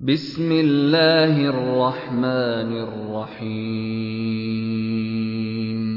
بسم الله الرحمن الرحيم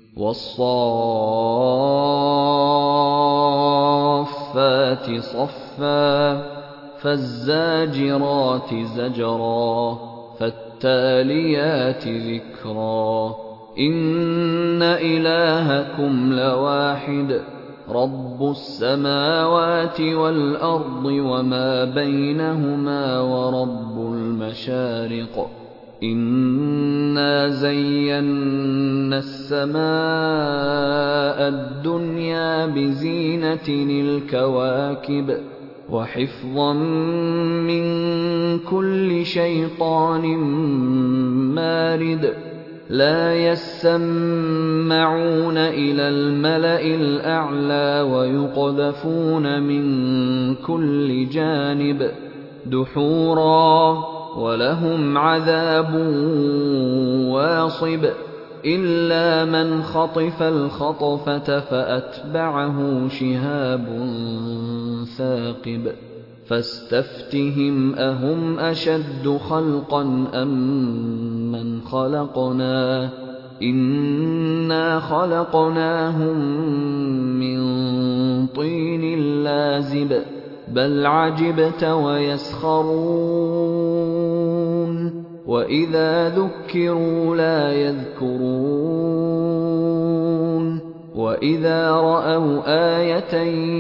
والصافات صفا فالزاجرات زجرا فالتاليات ذكرا إن إلهكم لواحد رب السماوات والأرض وما بينهما ورب المشارق إنا زينا السماء الدنيا بزينة الكواكب وحفظا من كل شيطان مارد لا يسمعون إلى الملأ الأعلى ويقذفون من كل جانب دحورا ولهم عذاب واصب إلا من خطف الخطفة فأتبعه شهاب ثاقب فاستفتهم أهم أشد خلقا أم من خلقنا إنا خلقناهم من طين لازب بل عجبت ويسخرون وإذا ذكروا لا يذكرون وإذا رأوا آية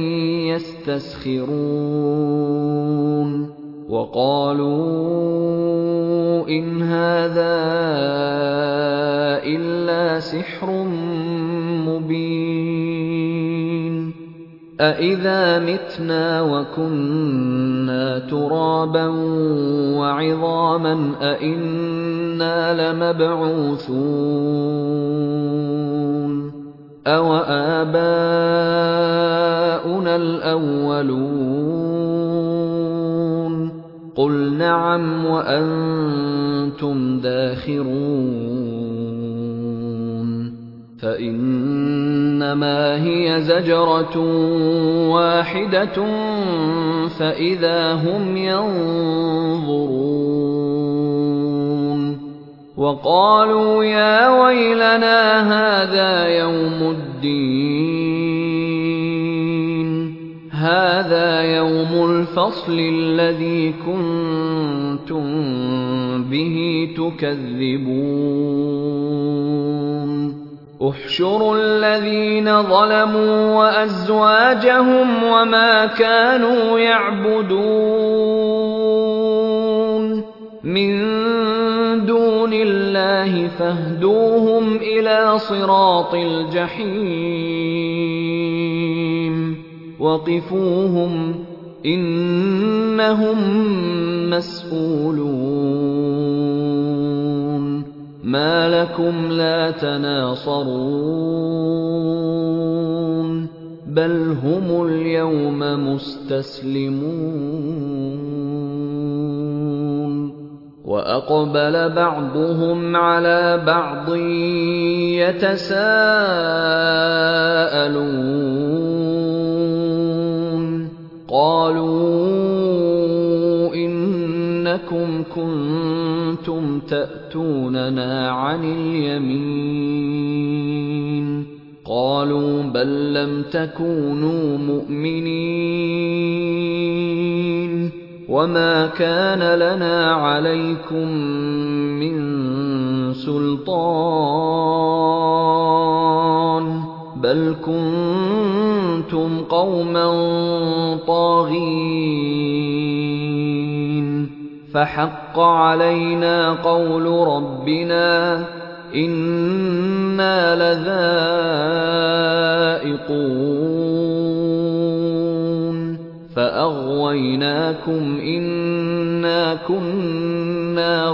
يستسخرون وقالوا إن هذا إلا سحر مبين أإذا متنا وكنا ترابا وعظاما أإنا لمبعوثون أَوَآبَاؤُنَا الْأَوَّلُونَ قُلْ نَعَمْ وَأَنْتُمْ دَاخِرُونَ فَإِنَّمَا هِيَ زَجْرَةٌ وَاحِدَةٌ فَإِذَا هُمْ يَنظُرُونَ وقالوا يا ويلنا هذا يوم الدين هذا يوم الفصل الذي كنتم به تكذبون احشروا الذين ظلموا وأزواجهم وما كانوا يعبدون من دون الله فاهدوهم إلى صراط الجحيم وقفوهم إنهم مسئولون ما لكم لا تناصرون بل هم اليوم مستسلمون وأقبل بعضهم على بعض يتساءلون قالوا إنكم كنتم تأتوننا عن اليمين قالوا بل لم تكونوا مؤمنين وما كان لنا عليكم من سلطان بل كنتم قوما طاغين فحق علينا قول ربنا إنا لذائقون فأغويناكم إنا كنا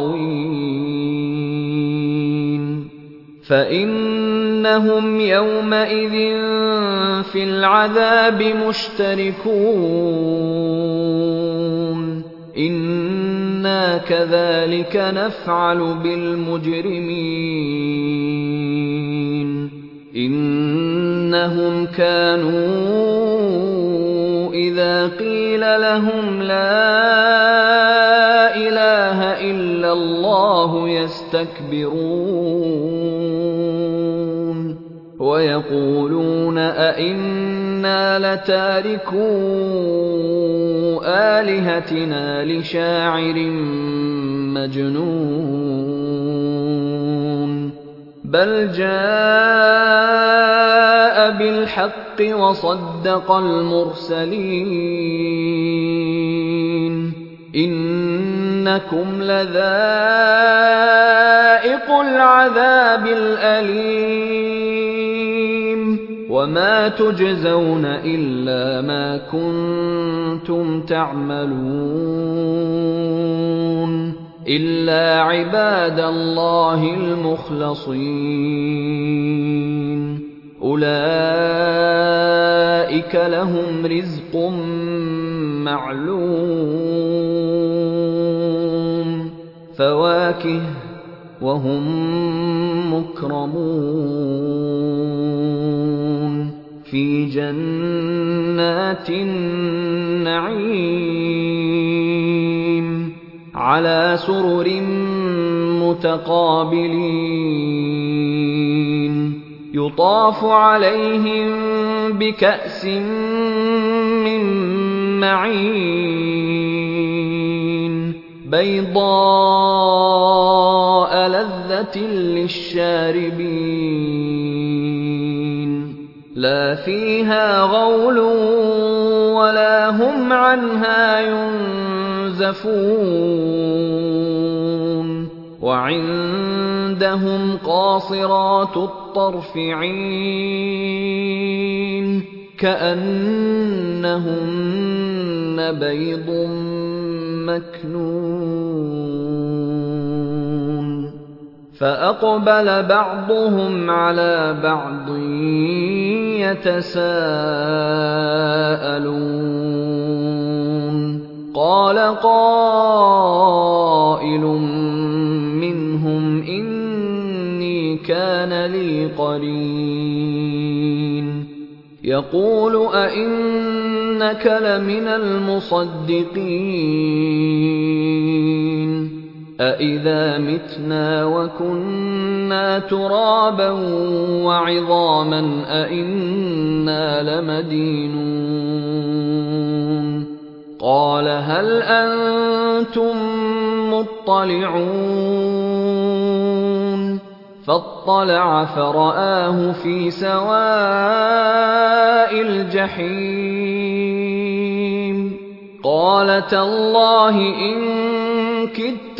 غاوين فإنهم يومئذ في العذاب مشتركون إنا كذلك نفعل بالمجرمين إنهم كانوا إذا قيل لهم لا إِلَّا اللَّهُ يَسْتَكْبِرُونَ وَيَقُولُونَ أَئِنَّا لَتَارِكُو آلِهَتِنَا لِشَاعِرٍ مَّجْنُونٍ بَلْ جَاءَ بِالْحَقِّ وَصَدَّقَ الْمُرْسَلِينَ إِنَّكُمْ لَذَائِقُو الْعَذَابِ الْأَلِيمِ وَمَا تُجْزَوْنَ إِلَّا مَا كُنتُمْ تَعْمَلُونَ إِلَّا عِبَادَ اللَّهِ الْمُخْلَصِينَ أُولَئِكَ لَهُمْ رِزْقٌ مَّعْلُومٌ فَوَاكِهُ وَهُم مُّكْرَمُونَ فِي جَنَّاتِ النَّعِيمِ عَلَىٰ سُرُرٍ مُّتَقَابِلِينَ يُطَافُ عَلَيْهِم بِكَأْسٍ مِّن مَّعِينٍ بَيْضَاءَ لَذَّةٍ لِّلشَّارِبِينَ لَا فِيهَا غَوْلٌ وَلَا هُمْ عَنْهَا يُنزَفُونَ وَعِندَهُمْ قَاصِرَاتُ الطَّرْفِ عِينٌ كَأَنَّهُنَّ بَيْضٌ مَّكْنُونٌ فَأَقْبَلَ بَعْضُهُمْ عَلَىٰ بَعْضٍ يَتَسَاءَلُونَ قَالَ قَائِلٌ مِّنْهُمْ إِنِّي كَانَ لِي قَرِينٌ يَقُولُ أَإِنَّكَ لَمِنَ الْمُصَدِّقِينَ أَإِذَا مِتْنَا وَكُنَّا تُرَابًا وَعِظَامًا أَإِنَّا لَمَدِينُونَ قَالَ هَلْ أَنتُم مُّطَّلِعُونَ فَاطَّلَعَ فَرَآهُ فِي سَوَاءِ الْجَحِيمِ قَالَ تَاللَّهِ إِن كِدتَّ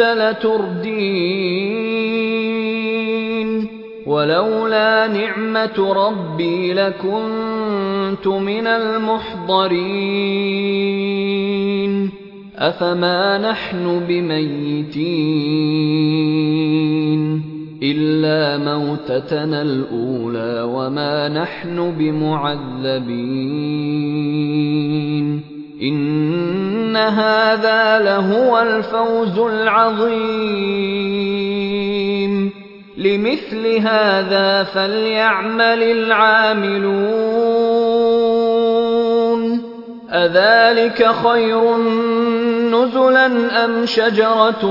لَتُرْدِينِ وَلَوْلَا نِعْمَةُ رَبِّي لَكُنتُ مِنَ الْمُحْضَرِينَ أَفَمَا نَحْنُ بِمَيِّتِينَ إِلَّا مَوْتَتَنَا الْأُولَىٰ وَمَا نَحْنُ بِمُعَذَّبِينَ إِنَّ هَٰذَا لَهُوَ الْفَوْزُ الْعَظِيمُ لِمِثْلِ هَٰذَا فَلْيَعْمَلِ الْعَامِلُونَ أَذَٰلِكَ خَيْرٌ نُّزُلًا أَمْ شَجَرَةُ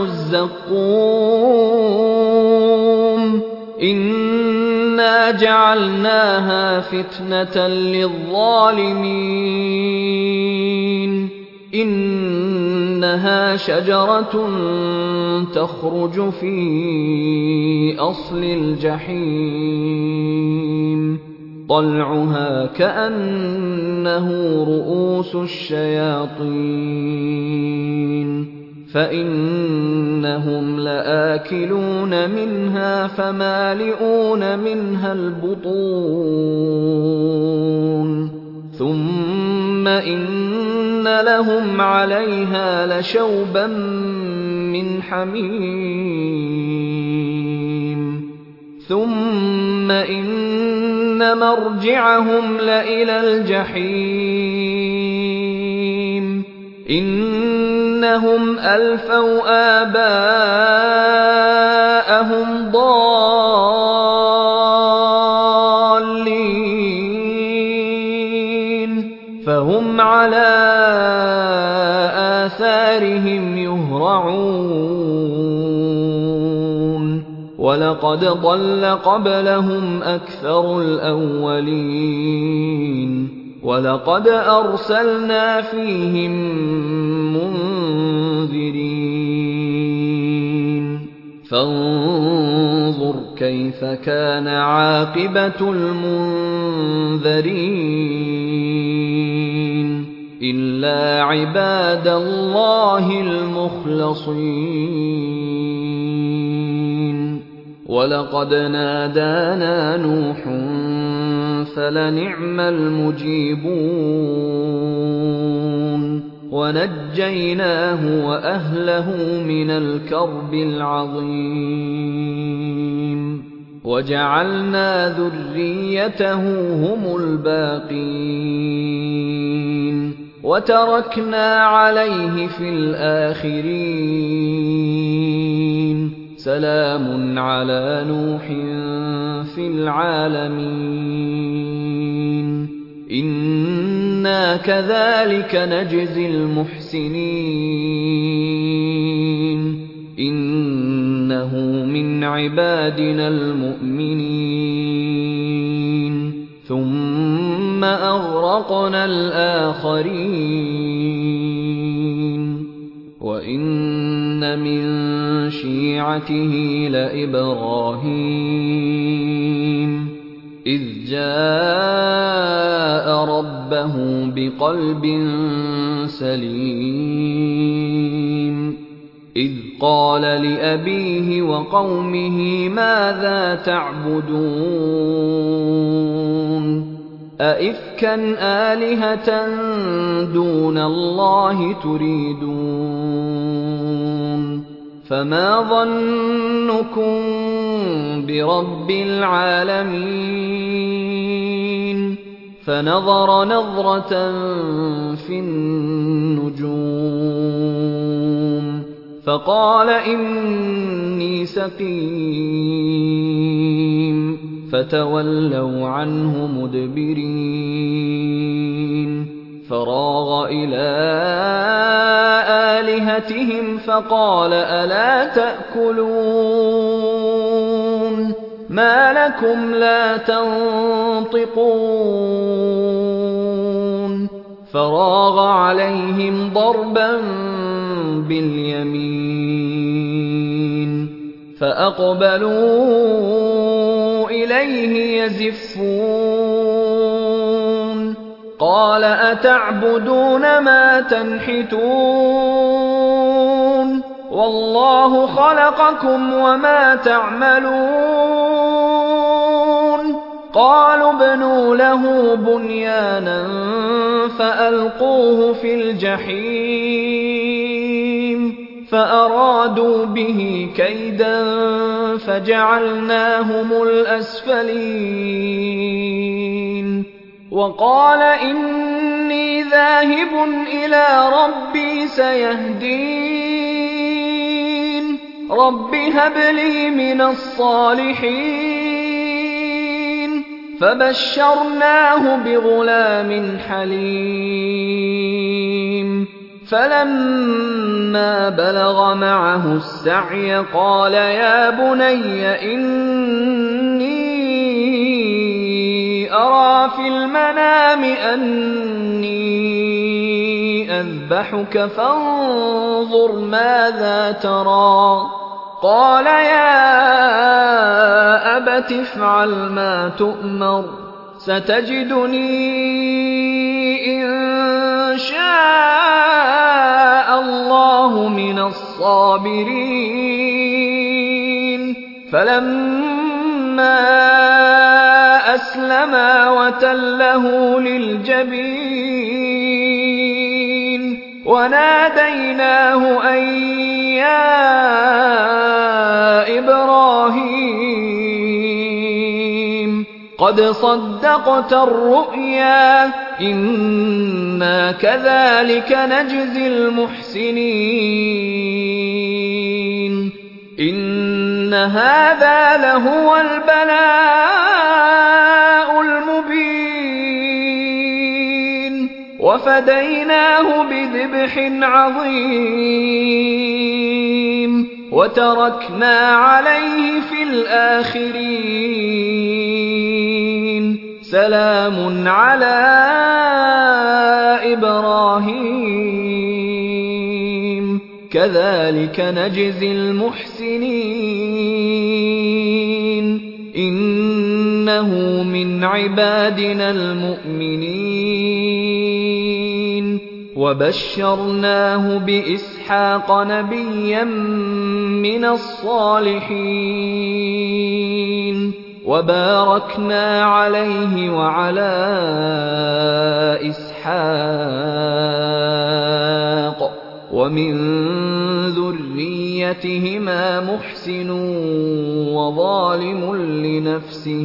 الزَّقُّومِ إِنَّا جَعَلْنَاهَا فِتْنَةً لِّلظَّالِمِينَ إِنَّهَا شَجَرَةٌ تَخْرُجُ فِي أَصْلِ الْجَحِيمِ طَلْعُهَا كَأَنَّهُ رُءُوسُ الشَّيَاطِينِ فَإِنَّهُمْ لَآكِلُونَ مِنْهَا فَمَالِئُونَ مِنْهَا الْبُطُونَ ثُمَّ إِنَّ لَهُمْ عَلَيْهَا لَشَوْبًا مِّنْ حَمِيمٍ ثُمَّ إِنَّ مَرْجِعَهُمْ لَإِلَى الْجَحِيمِ إِنَّهُمْ أَلْفَوْا آبَاءَهُمْ ضَالِّينَ فَهُمْ عَلَىٰ آثَارِهِمْ يُهْرَعُونَ وَلَقَدْ ضَلَّ قَبْلَهُمْ أَكْثَرُ الْأَوَّلِينَ وَلَقَدْ أَرْسَلْنَا فِيهِم مُّنذِرِينَ فَانظُرْ كَيْفَ كَانَ عَاقِبَةُ الْمُنذَرِينَ إِلَّا عِبَادَ اللَّهِ الْمُخْلَصِينَ وَلَقَدْ نَادَانَا نُوحٌ فَلَنِعْمَ الْمُجِيبُونَ وَنَجَّيْنَاهُ وَأَهْلَهُ مِنَ الْكَرْبِ الْعَظِيمِ وَجَعَلْنَا ذُرِّيَّتَهُ هُمُ الْبَاقِينَ وَتَرَكْنَا عَلَيْهِ فِي الْآخِرِينَ سَلَامٌ عَلَىٰ نُوحٍ فِي الْعَالَمِينَ إِنَّا كَذَٰلِكَ نَجْزِي الْمُحْسِنِينَ إِنَّهُ مِنْ عِبَادِنَا الْمُؤْمِنِينَ ثُمَّ أَغْرَقْنَا الْآخَرِينَ وَإِنَّ مِن شِيعَتِهِ لَإِبْرَاهِيمَ إِذْ جَاءَ رَبَّهُ بِقَلْبٍ سَلِيمٍ إِذْ قَالَ لِأَبِيهِ وَقَوْمِهِ مَاذَا تَعْبُدُونَ أَئِفْكًا آلِهَةً دُونَ اللَّهِ تُرِيدُونَ فَمَا ظَنُّكُم بِرَبِّ الْعَالَمِينَ فَنَظَرَ نَظْرَةً فِي النُّجُومِ فَقَالَ إِنِّي سَقِيمٌ فَتَوَلَّوْا عَنْهُ مُدْبِرِينَ فَرَاغَ إِلَىٰ آلِهَتِهِمْ فَقَالَ أَلَا تَأْكُلُونَ مَا لَكُمْ لَا تَنطِقُونَ فَرَاغَ عَلَيْهِمْ ضَرْبًا بِالْيَمِينِ فَأَقْبَلُوا إِلَيْهِ يَزِفُّونَ قَالَ أَتَعْبُدُونَ مَا تَنْحِتُونَ وَاللَّهُ خَلَقَكُمْ وَمَا تَعْمَلُونَ قَالُوا ابْنُوا لَهُ بُنْيَانًا فَأَلْقُوهُ فِي الْجَحِيمِ فَأَرَادُوا بِهِ كَيْدًا فَجَعَلْنَاهُمُ الْأَسْفَلِينَ وَقَالَ إِنِّي ذَاهِبٌ إِلَىٰ رَبِّي سَيَهْدِينِ رَبِّ هَبْ لِي مِنَ الصَّالِحِينَ فَبَشَّرْنَاهُ بِغُلَامٍ حَلِيمٍ فَلَمَّا بَلَغَ مَعَهُ السَّعْيَ قَالَ يَا بُنَيَّ إِنِّي أَرَىٰ فِي الْمَنَامِ أَنِّي أَذْبَحُكَ فَانظُرْ مَاذَا تَرَىٰ قَالَ يَا أَبَتِ افْعَلْ مَا تُؤْمَرُ سَتَجِدُنِي إِن شَاءَ اللَّهُ مِنَ الصَّابِرِينَ فَلَمَّا أَسْلَمَا وَتَلَّهُ لِلْجَبِينِ وَنَادَيْنَاهُ أَن يَا إِبْرَاهِيمُ قَدْ صَدَّقْتَ الرُّؤْيَا إِنَّا كَذَٰلِكَ نَجْزِي الْمُحْسِنِينَ إِنَّ هَٰذَا لَهُوَ الْبَلَاءُ الْمُبِينُ وَفَدَيْنَاهُ بِذِبْحٍ عَظِيمٍ وتركنا عليه في الآخرين سلام على إبراهيم كذلك نجزي المحسنين إنه من عبادنا المؤمنين وبشرناه بإسحاق نبيا من الصالحين وباركنا عليه وعلى إسحاق ومن ذريتهما محسن وظالم لنفسه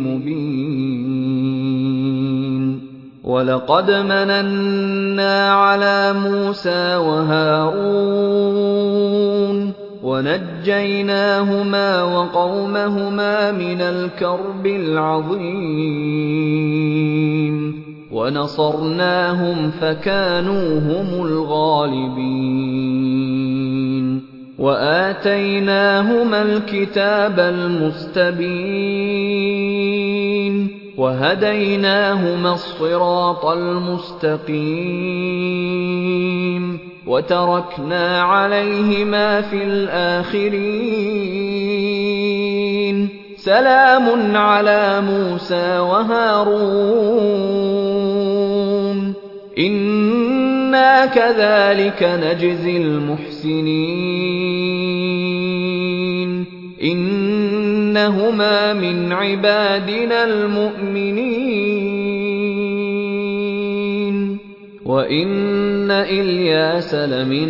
مبين ولقد مننا على موسى وهارون ونجيناهما وقومهما من الكرب العظيم ونصرناهم فكانوا هم الغالبين وآتيناهما الكتاب المستبين وهديناهما الصراط المستقيم وتركنا عليهما في الآخرين سلام على موسى وهارون إنا كذلك نجزي المحسنين إنهما من عبادنا المؤمنين وإن إلياس لمن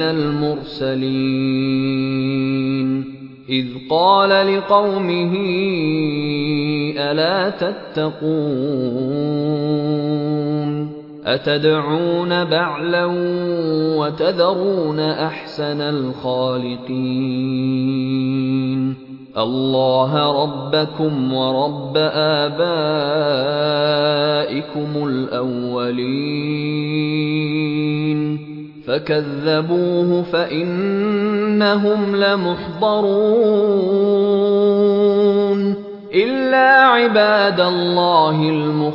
المرسلين إذ قال لقومه ألا تتقون أتدعون بعلا وتذرون أحسن الخالقين الله ربكم ورب آبائكم الأولين فكذبوه فإنهم لمحضرون إلا عباد الله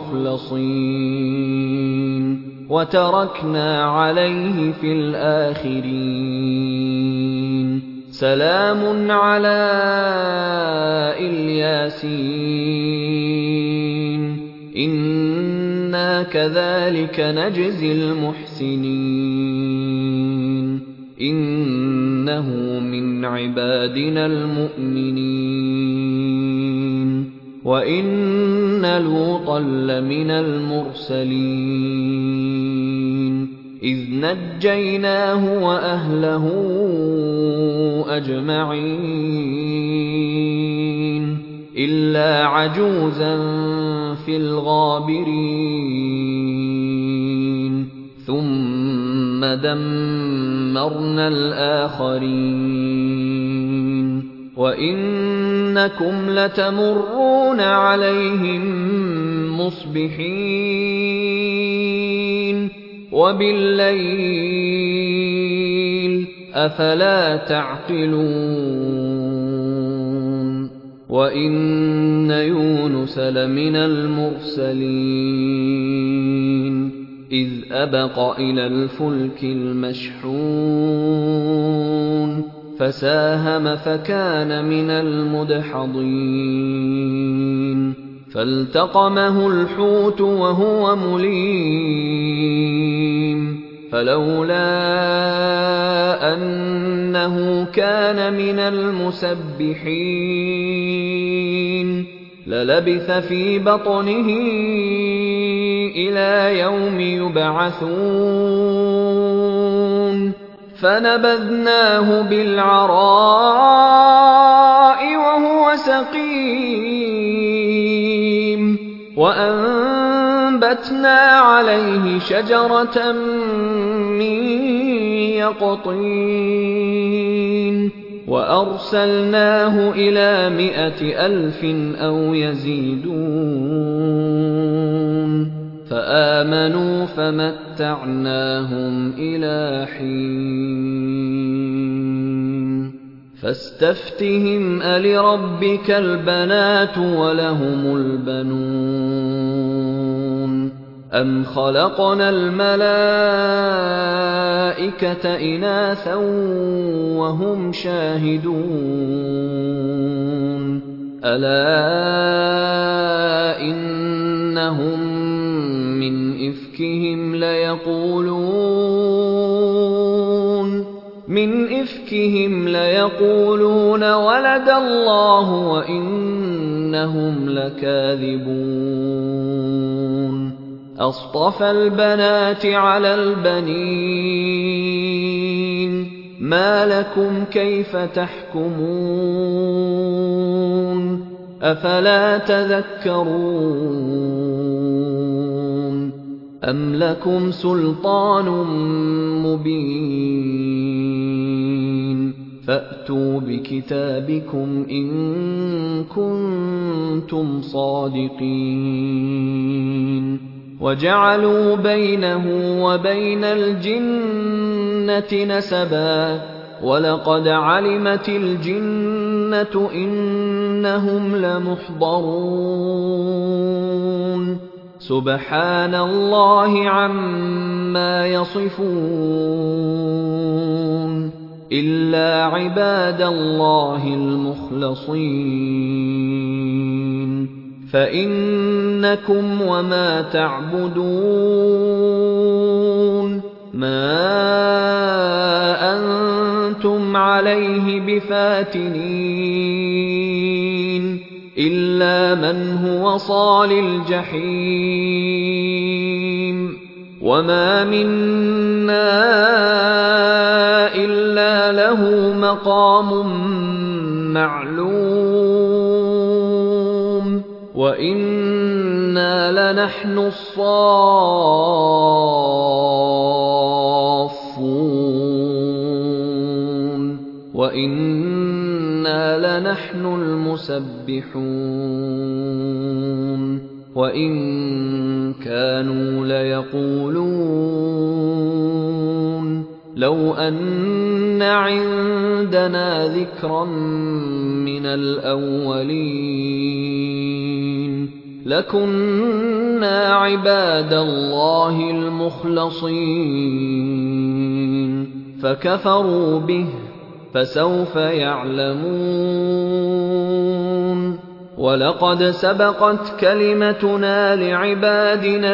المخلصين وتركنا عليه في الآخرين سلام على الياسين إنا كذلك نجزي المحسنين إنه من عبادنا المؤمنين وإن لوطا لمن المرسلين إذ نجيناه وأهله أجمعين إلا عجوزا في الغابرين ثم دمرنا الآخرين وإنكم لتمرون عليهم مصبحين وبالليل أفلا تعقلون وإن يونس لمن المرسلين إذ أبق إلى الفلك المشحون فساهم فكان من المدحضين فالتقمه الحوت وهو مليم فلولا أنه كان من المسبحين للبث في بطنه إلى يوم يبعثون فنبذناه بالعراء وهو سقيم وأنبتنا عليه شجرة من يقطين وأرسلناه إلى 100,000 أو يزيدون فآمنوا فمتعناهم إلى حين فاستفتهم ألربك البنات ولهم البنون أم خلقنا الملائكة إناثا وهم شاهدون ألا إنهم من إفكهم ليقولون ولد الله وإنهم لكاذبون أصطفى البنات على البنين ما لكم كيف تحكمون أفلا تذكرون أم لكم سلطان مبين فأتوا بكتابكم إن كنتم صادقين وجعلوا بينه وبين الجنة نسبا ولقد علمت الجنة إنهم لمحضرون سبحان الله عما يصفون إلا عباد الله المخلصين فإنكم وما تعبدون ما أنتم عليه بفاتنين إلا من هو صال الجحيم وما منا إلا له مقام معلوم وإنا لنحن الصافون وإنا لنحن المسبحون وإن كانوا ليقولون لو أن عندنا ذكرا من الأولين لكنا عباد الله المخلصين فكفروا به فسوف يعلمون ولقد سبقت كلمتنا لعبادنا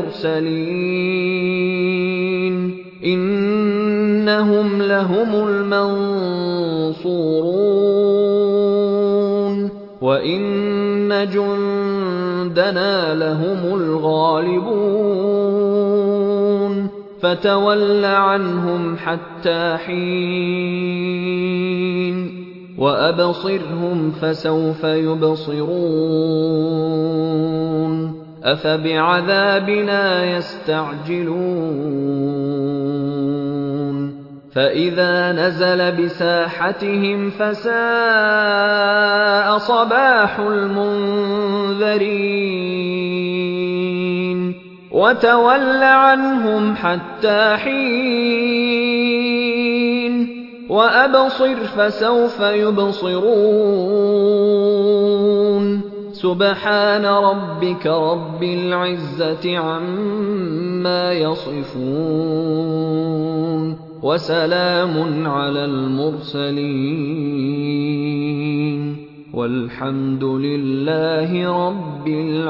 المرسلين إنهم لهم المنصورون وإن جندنا لهم الغالبون فتول عنهم حتى حين وأبصرهم فسوف يبصرون أفبعذابنا يستعجلون فإذا نزل بساحتهم فساء صباح المنذرين وتول عنهم حتى حين وأبصر فسوف يبصرون سبحان ربك رب العزة عما يصفون وسلام على المرسلين والحمد لله رب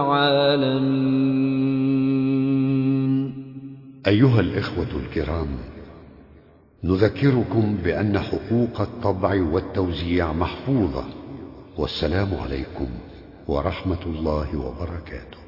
العالمين. أيها الإخوة الكرام، نذكركم بأن حقوق الطبع والتوزيع محفوظة، والسلام عليكم ورحمة الله وبركاته.